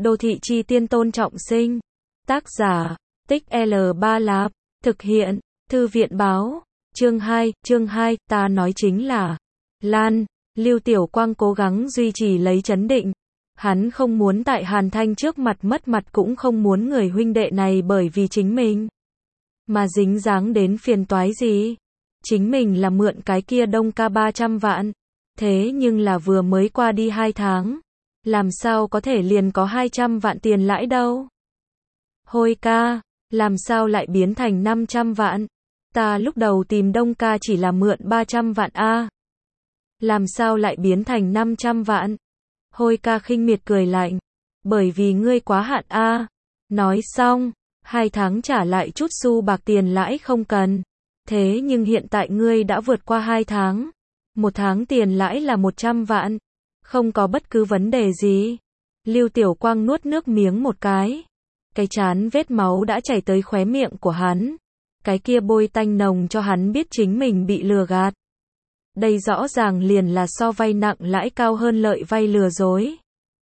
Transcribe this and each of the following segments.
Đô thị chi tiên Tôn Trọng Sinh. Tác giả, Tích L3 Lạp. Thực hiện, Thư viện báo. Chương 2, ta nói chính là Lan. Lưu Tiểu Quang cố gắng duy trì lấy trấn định. Hắn không muốn tại Hàn Thanh trước mặt mất mặt, cũng không muốn người huynh đệ này bởi vì chính mình mà dính dáng đến phiền toái gì. Chính mình là mượn cái kia Đông ca 300 vạn. Thế nhưng là vừa mới qua đi 2 tháng. Làm sao có thể liền có 200 vạn tiền lãi đâu. Hôi ca, làm sao lại biến thành 500 vạn? Ta lúc đầu tìm Đông ca chỉ là mượn 300 vạn a. Làm sao lại biến thành 500 vạn? Hôi ca khinh miệt cười lạnh. Bởi vì ngươi quá hạn a. Nói xong, 2 tháng trả lại chút xu bạc tiền lãi không cần. Thế nhưng hiện tại ngươi đã vượt qua 2 tháng. 1 tháng tiền lãi là 100 vạn. Không có bất cứ vấn đề gì. Lưu Tiểu Quang nuốt nước miếng một cái. Cái chán vết máu đã chảy tới khóe miệng của hắn. Cái kia bôi tanh nồng cho hắn biết chính mình bị lừa gạt. Đây rõ ràng liền là so vay nặng lãi cao hơn lợi vay lừa dối.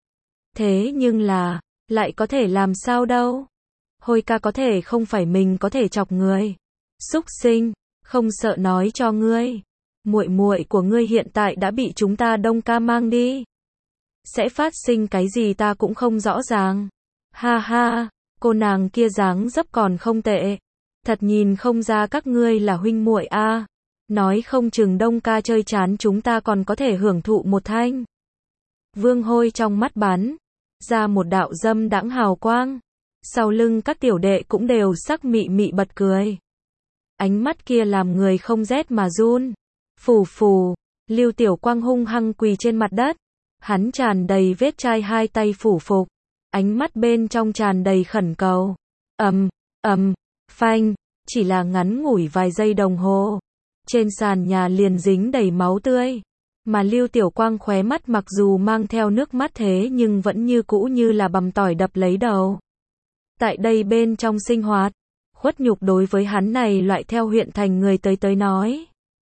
Thế nhưng là, lại có thể làm sao đâu. Hôi ca có thể không phải mình có thể chọc người. Xúc sinh, không sợ nói cho ngươi. Muội muội của ngươi hiện tại đã bị chúng ta Đông ca mang đi. Sẽ phát sinh cái gì ta cũng không rõ ràng. Ha ha, cô nàng kia dáng dấp còn không tệ. Thật nhìn không ra các ngươi là huynh muội a. Nói không chừng Đông ca chơi chán chúng ta còn có thể hưởng thụ một thanh. Vương Hôi trong mắt bắn ra một đạo dâm đãng hào quang. Sau lưng các tiểu đệ cũng đều sắc mị mị bật cười. Ánh mắt kia làm người không rét mà run. Phù phù, Lưu Tiểu Quang hung hăng quỳ trên mặt đất. Hắn tràn đầy vết chai, hai tay phủ phục. Ánh mắt bên trong tràn đầy khẩn cầu. Phanh, chỉ là ngắn ngủi vài giây đồng hồ. Trên sàn nhà liền dính đầy máu tươi. Mà Lưu Tiểu Quang khóe mắt mặc dù mang theo nước mắt thế nhưng vẫn như cũ như là bằm tỏi đập lấy đầu. Tại đây bên trong sinh hoạt, khuất nhục đối với hắn này loại theo huyện thành người tới nói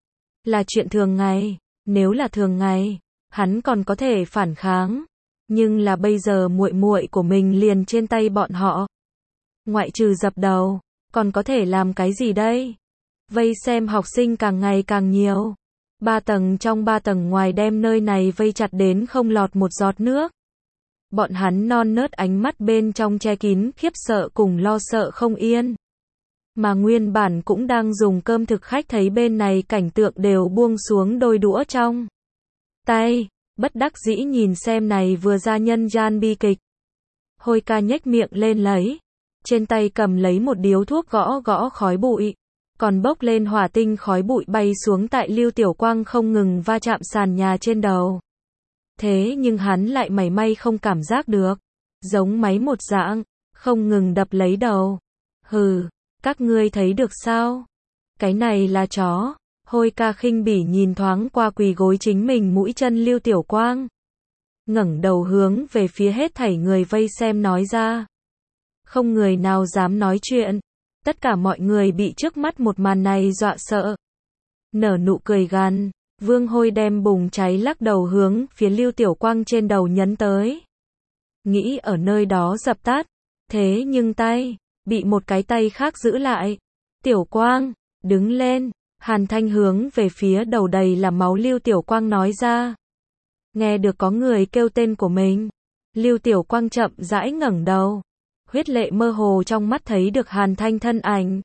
là chuyện thường ngày. Nếu là thường ngày, hắn còn có thể phản kháng. Nhưng là bây giờ muội muội của mình liền trên tay bọn họ. Ngoại trừ dập đầu, còn có thể làm cái gì đây? Vây xem học sinh càng ngày càng nhiều. 3 tầng trong 3 tầng ngoài đem nơi này vây chặt đến không lọt một giọt nước. Bọn hắn non nớt ánh mắt bên trong che kín khiếp sợ cùng lo sợ không yên. Mà nguyên bản cũng đang dùng cơm thực khách thấy bên này cảnh tượng đều buông xuống đôi đũa trong tay, bất đắc dĩ nhìn xem này vừa ra nhân gian bi kịch. Hôi ca nhếch miệng lên lấy, trên tay cầm lấy một điếu thuốc gõ gõ khói bụi, còn bốc lên hỏa tinh khói bụi bay xuống tại Lưu Tiểu Quang không ngừng va chạm sàn nhà trên đầu. Thế nhưng hắn lại mảy may không cảm giác được, giống máy một dạng, không ngừng đập lấy đầu. Hừ, các ngươi thấy được sao? Cái này là chó. Hôi ca khinh bỉ nhìn thoáng qua quỳ gối chính mình mũi chân Lưu Tiểu Quang. Ngẩng đầu hướng về phía hết thảy người vây xem nói ra. Không người nào dám nói chuyện. Tất cả mọi người bị trước mắt một màn này dọa sợ. Nở nụ cười gằn, Vương Hôi đem bùng cháy lắc đầu hướng phía Lưu Tiểu Quang trên đầu nhấn tới. Nghĩ ở nơi đó dập tắt. Thế nhưng tay, bị một cái tay khác giữ lại. Tiểu Quang, đứng lên. Hàn Thanh hướng về phía đầu đầy là máu Lưu Tiểu Quang nói ra. Nghe được có người kêu tên của mình. Lưu Tiểu Quang chậm rãi ngẩng đầu. Huyết lệ mơ hồ trong mắt thấy được Hàn Thanh thân ảnh.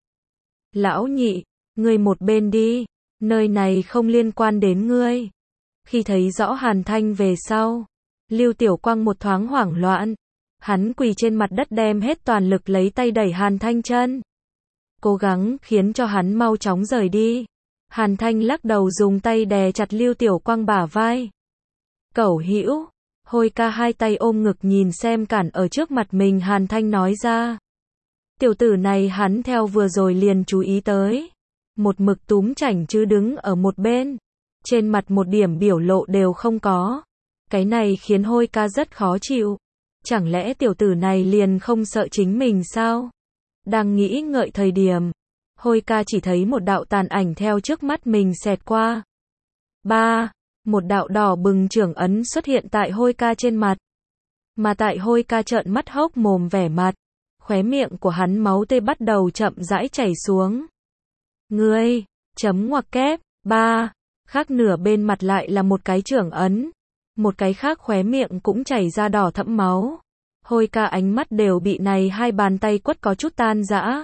Lão nhị, ngươi một bên đi. Nơi này không liên quan đến ngươi. Khi thấy rõ Hàn Thanh về sau, Lưu Tiểu Quang một thoáng hoảng loạn. Hắn quỳ trên mặt đất đem hết toàn lực lấy tay đẩy Hàn Thanh chân. Cố gắng khiến cho hắn mau chóng rời đi. Hàn Thanh lắc đầu dùng tay đè chặt Lưu Tiểu Quang bả vai. Cẩu hữu. Hôi ca hai tay ôm ngực nhìn xem cản ở trước mặt mình. Hàn Thanh nói ra. Tiểu tử này hắn theo vừa rồi liền chú ý tới. Một mực túm chảnh chứ đứng ở một bên. Trên mặt một điểm biểu lộ đều không có. Cái này khiến hôi ca rất khó chịu. Chẳng lẽ tiểu tử này liền không sợ chính mình sao? Đang nghĩ ngợi thời điểm, hôi ca chỉ thấy một đạo tàn ảnh theo trước mắt mình xẹt qua. Một đạo đỏ bừng trưởng ấn xuất hiện tại hôi ca trên mặt. Mà tại Hôi Ca trợn mắt hốc mồm vẻ mặt, khóe miệng của hắn máu tươi bắt đầu chậm rãi chảy xuống. Ngươi, chấm ngoặc kép, 3, khác nửa bên mặt lại là một cái chưởng ấn, một cái khác khóe miệng cũng chảy ra đỏ thẫm máu. Hôi Ca ánh mắt đều bị này hai bàn tay quất có chút tan rã.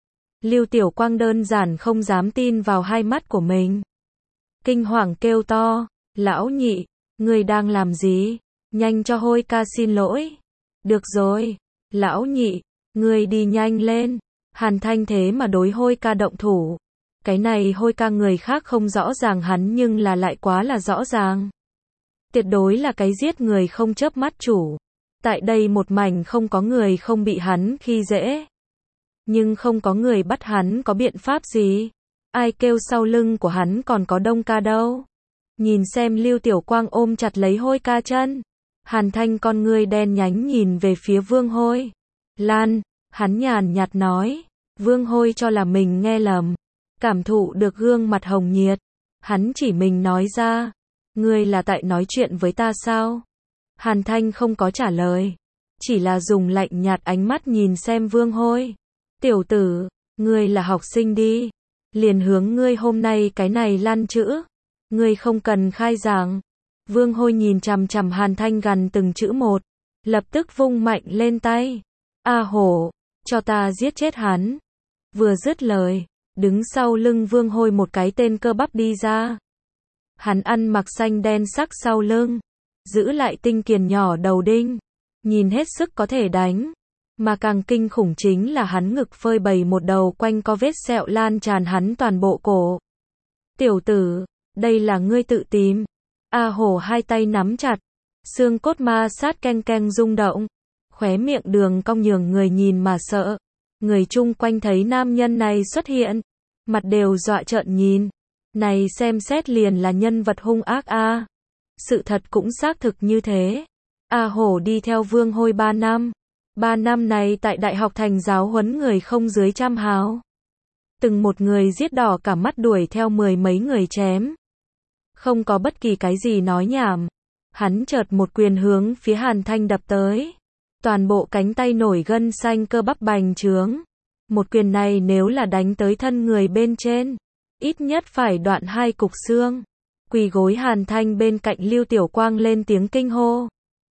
Lưu Tiểu Quang đơn giản không dám tin vào hai mắt của mình. Kinh hoàng kêu to, lão nhị, ngươi đang làm gì? Nhanh cho Hôi Ca xin lỗi. Được rồi, lão nhị, ngươi đi nhanh lên. Hàn Thanh thế mà đối Hôi Ca động thủ. Cái này Hôi Ca người khác không rõ ràng hắn nhưng là lại quá là rõ ràng. Tuyệt đối là cái giết người không chớp mắt chủ. Tại đây một mảnh không có người không bị hắn khi dễ. Nhưng không có người bắt hắn có biện pháp gì. Ai kêu sau lưng của hắn còn có Đông Ca đâu. Nhìn xem Lưu Tiểu Quang ôm chặt lấy Hôi Ca chân. Hàn Thanh con ngươi đen nhánh nhìn về phía Vương Hôi. Lan, hắn nhàn nhạt nói. Vương Hôi cho là mình nghe lầm. Cảm thụ được gương mặt hồng nhiệt. Hắn chỉ mình nói ra. Ngươi là tại nói chuyện với ta sao? Hàn Thanh không có trả lời. Chỉ là dùng lạnh nhạt ánh mắt nhìn xem Vương Hôi. Tiểu tử, ngươi là học sinh đi. Liền hướng ngươi hôm nay cái này Lan chữ. Ngươi không cần khai giảng. Vương Hôi nhìn chằm chằm Hàn Thanh gần từng chữ một. Lập tức vung mạnh lên tay. A hổ, cho ta giết chết hắn. Vừa dứt lời, đứng sau lưng Vương Hôi một cái tên cơ bắp đi ra. Hắn ăn mặc xanh đen sắc sau lưng. Giữ lại tinh kiền nhỏ đầu đinh. Nhìn hết sức có thể đánh. Mà càng kinh khủng chính là hắn ngực phơi bày một đầu quanh có vết sẹo lan tràn hắn toàn bộ cổ. Tiểu tử, đây là ngươi tự tìm. A hổ hai tay nắm chặt. Xương cốt ma sát keng keng rung động. Khóe miệng đường cong nhường người nhìn mà sợ. Người chung quanh thấy nam nhân này xuất hiện. Mặt đều dọa trợn nhìn. Này xem xét liền là nhân vật hung ác a. Sự thật cũng xác thực như thế. A hổ đi theo Vương Hôi 3 năm. 3 năm này tại Đại học Thành giáo huấn người không dưới trăm hào. Từng một người giết đỏ cả mắt đuổi theo 10 mấy người chém. Không có bất kỳ cái gì nói nhảm. Hắn chợt một quyền hướng phía Hàn Thanh đập tới. Toàn bộ cánh tay nổi gân xanh cơ bắp bành trướng. Một quyền này nếu là đánh tới thân người bên trên, ít nhất phải đoạn 2 cục xương. Quỳ gối Hàn Thanh bên cạnh Lưu Tiểu Quang lên tiếng kinh hô.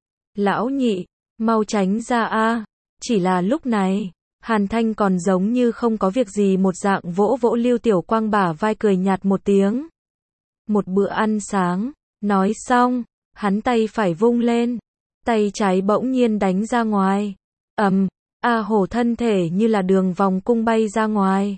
Lão nhị, mau tránh ra a. Chỉ là lúc này, Hàn Thanh còn giống như không có việc gì một dạng vỗ vỗ Lưu Tiểu Quang bả vai cười nhạt một tiếng. Một bữa ăn sáng, nói xong, hắn tay phải vung lên, tay trái bỗng nhiên đánh ra ngoài. A hổ thân thể như là đường vòng cung bay ra ngoài.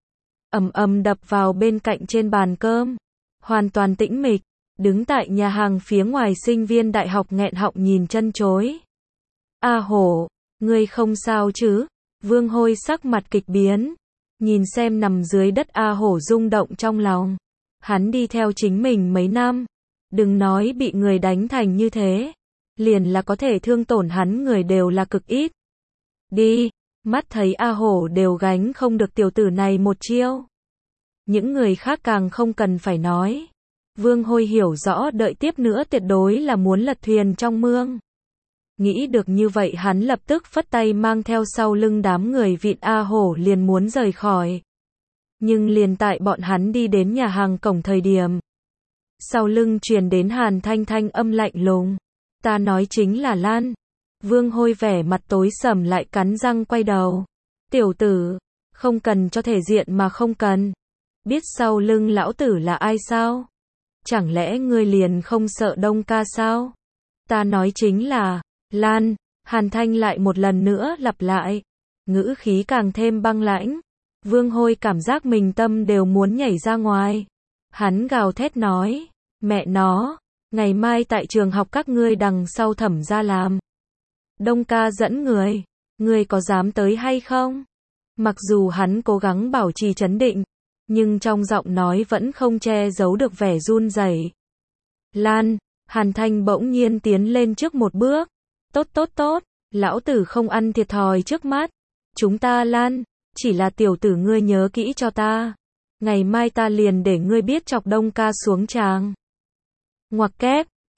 Đập vào bên cạnh trên bàn cơm. Hoàn toàn tĩnh mịch, đứng tại nhà hàng phía ngoài sinh viên đại học nghẹn họng nhìn chân chối. A hổ, ngươi không sao chứ? Vương Hôi sắc mặt kịch biến. Nhìn xem nằm dưới đất A hổ rung động trong lòng. Hắn đi theo chính mình mấy năm. Đừng nói bị người đánh thành như thế. Liền là có thể thương tổn hắn người đều là cực ít. Đi, mắt thấy A hổ đều gánh không được tiểu tử này một chiêu. Những người khác càng không cần phải nói. Vương Hôi hiểu rõ đợi tiếp nữa tuyệt đối là muốn lật thuyền trong mương. Nghĩ được như vậy hắn lập tức phất tay mang theo sau lưng đám người vịn A hổ liền muốn rời khỏi. Nhưng liền tại bọn hắn đi đến nhà hàng cổng thời điểm. Sau lưng truyền đến Hàn Thanh thanh âm lạnh lùng. Ta nói chính là Lan. Vương Hôi vẻ mặt tối sầm lại cắn răng quay đầu. Tiểu tử, không cần cho thể diện mà không cần. Biết sau lưng lão tử là ai sao? Chẳng lẽ ngươi liền không sợ Đông Ca sao? Ta nói chính là Lan. Hàn Thanh lại một lần nữa lặp lại. Ngữ khí càng thêm băng lãnh. Vương Hôi cảm giác mình tâm đều muốn nhảy ra ngoài. Hắn gào thét nói. Mẹ nó, ngày mai tại trường học các ngươi đằng sau thẩm ra làm. Đông Ca dẫn người. Ngươi có dám tới hay không? Mặc dù hắn cố gắng bảo trì trấn định. Nhưng trong giọng nói vẫn không che giấu được vẻ run rẩy. Lan, Hàn Thanh bỗng nhiên tiến lên trước một bước. Tốt, lão tử không ăn thiệt thòi trước mắt. Chúng ta Lan, chỉ là tiểu tử ngươi nhớ kỹ cho ta. Ngày mai ta liền để ngươi biết chọc Đông Ca xuống tràng. Ngoặc kép,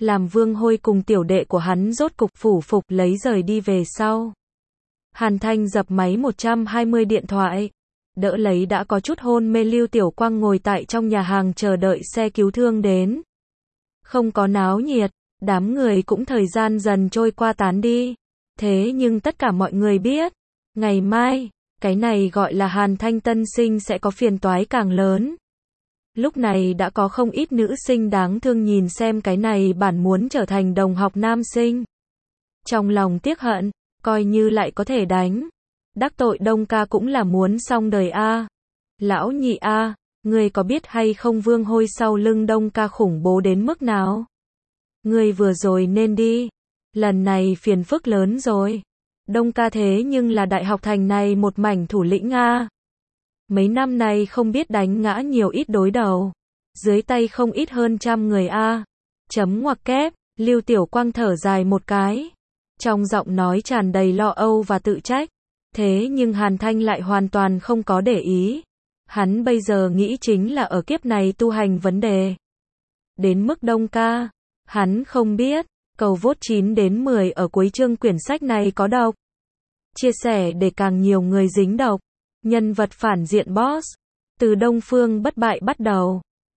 làm Vương Hôi cùng tiểu đệ của hắn rốt cục phủ phục lấy rời đi về sau. Hàn Thanh dập máy 120 điện thoại, đỡ lấy đã có chút hôn mê Lưu Tiểu Quang ngồi tại trong nhà hàng chờ đợi xe cứu thương đến. Không có náo nhiệt, đám người cũng thời gian dần trôi qua tán đi. Thế nhưng tất cả mọi người biết, ngày mai, cái này gọi là Hàn Thanh tân sinh sẽ có phiền toái càng lớn. Lúc này đã có không ít nữ sinh đáng thương nhìn xem cái này bản muốn trở thành đồng học nam sinh. Trong lòng tiếc hận, coi như lại có thể đánh. Đắc tội Đông ca cũng là muốn xong đời a. Lão nhị a, ngươi có biết hay không Vương Hôi sau lưng Đông ca khủng bố đến mức nào? Ngươi vừa rồi nên đi. Lần này phiền phức lớn rồi. Đông ca thế nhưng là đại học thành này một mảnh thủ lĩnh a. Mấy năm nay không biết đánh ngã nhiều ít đối đầu. Dưới tay không ít hơn 100 người a. Chấm ngoặc kép, Lưu Tiểu Quang thở dài một cái. Trong giọng nói tràn đầy lo âu và tự trách. Thế nhưng Hàn Thanh lại hoàn toàn không có để ý. Hắn bây giờ nghĩ chính là ở kiếp này tu hành vấn đề. Đến mức Đông ca, hắn không biết. Cầu vote 9 đến 10 ở cuối chương quyển sách này có độc. Chia sẻ để càng nhiều người dính độc. Nhân vật phản diện boss. Từ Đông Phương bất bại bắt đầu.